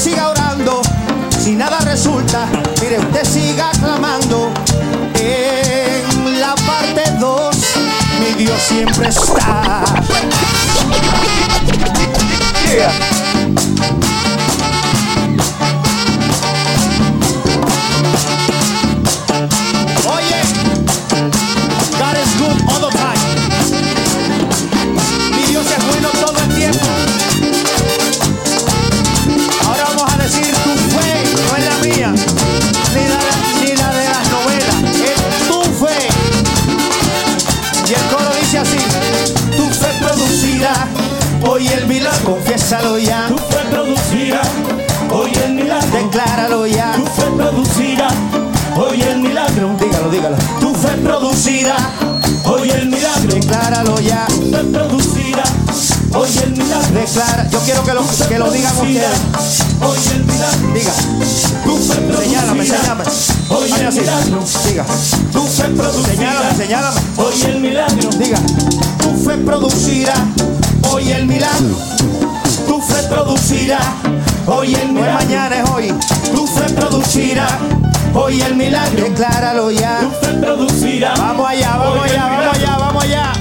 siga orando. Si nada resulta, mire, usted siga clamando. En la parte 2, mi Dios siempre está. Yeah. Oye, God is good all the time. Mi Dios es bueno todo el tiempo. Ahora vamos a decir, tu fe no es la mía, ni la de las novelas, es tu fe. Y el coro dice así: tu fe producirá hoy el milagro. Confiésalo ya. Tu fe producirá hoy el milagro. Decláralo ya. Tu fe producirá hoy el milagro. Dígalo, dígalo. Tu fe producirá hoy el milagro. Decláralo ya. Tu fe producirá hoy el milagro. Declara. Yo quiero que lo digan ustedes. Hoy el milagro. Diga. Tu fe Señálame, producirá señálame. hoy el Así. milagro. Diga. Tu fe producirá Señálame, señálame. hoy el milagro. Diga. Tu fe producirá hoy el milagro. Tu fe producirá hoy el No es milagro. mañana, es hoy. Tu fe producirá hoy el milagro. Decláralo ya. Tu fe producirá. Vamos allá, vamos hoy el allá, vamos milagro. allá, vamos allá.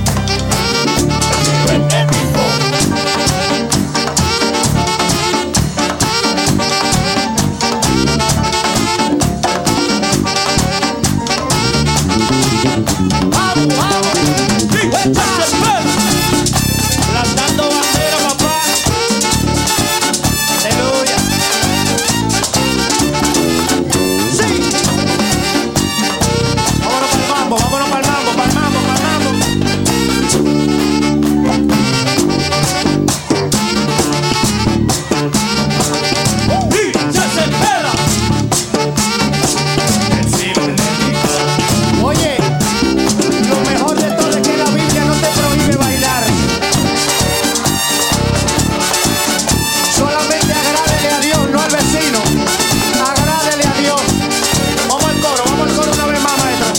Vamos, vamos. Plantando bandera, papá. Aleluya. Sí. Vámonos para el mambo, vámonos para el mambo, para el mambo, para el mambo. Oye, lo mejor de todo es que la Biblia no te prohíbe bailar. Solamente agrádele a Dios, no al vecino. Agrádele a Dios. Vamos al coro una vez más, maestra.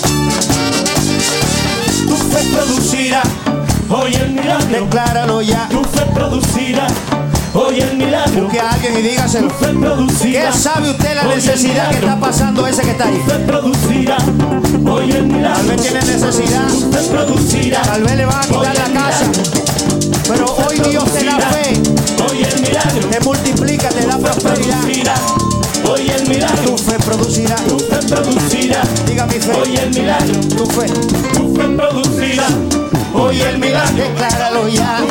Tu fe producirá hoy el milagro. Decláralo ya. Tu fe producirá hoy el milagro. Busque a alguien y dígaselo. Tu fe producirá. ¿Qué sabe usted la hoy el necesidad que está milagro. pasando ese que está ahí? Tu fe producirá hoy el milagro. Tal vez tiene necesidad. Tu fe producirá. Tal vez le van a quitar hoy la el casa. milagro. Pero hoy Dios te da fe, Hoy el milagro. te multiplica, te da prosperidad. Producirá hoy el milagro. Tu fe producirá. Tu fe producirá Diga mi fe. hoy el milagro. Tu fe. Tu fe producirá hoy el milagro. Decláralo ya. Tu